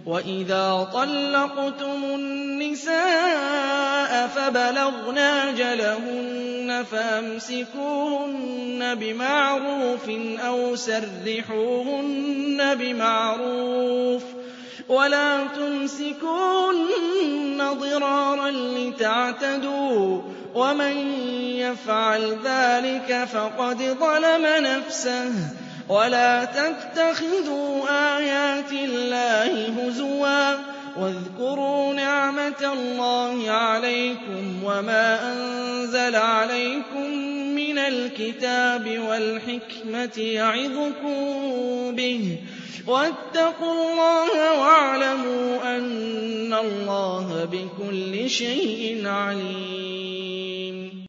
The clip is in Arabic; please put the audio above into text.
وَإِذَا طَلَّقْتُمُ النِّسَاءَ فَبَلَغْنَ أَجَلَهُنَّ فَأَمْسِكُوهُنَّ بِمَعْرُوفٍ أَوْ سَرِّحُوهُنَّ بِمَعْرُوفٍ ۚ وَلَا تُمْسِكُوهُنَّ ضِرَارًا لِّتَعْتَدُوا ۚ وَمَن يَفْعَلْ ذَٰلِكَ فَقَدْ ظَلَمَ نَفْسَهُ ۚ وَلَا تَتَّخِذُوا آيَاتِ اللَّهِ هُزُوًا ۚ وَاذْكُرُوا نِعْمَةَ اللَّهِ عَلَيْكُمْ وَمَا أَنزَلَ عَلَيْكُم مِّنَ الْكِتَابِ وَالْحِكْمَةِ يَعِظُكُم بِهِ ۚ وَاتَّقُوا اللَّهَ وَاعْلَمُوا أَنَّ اللَّهَ بِكُلِّ شَيْءٍ عَلِيمٌ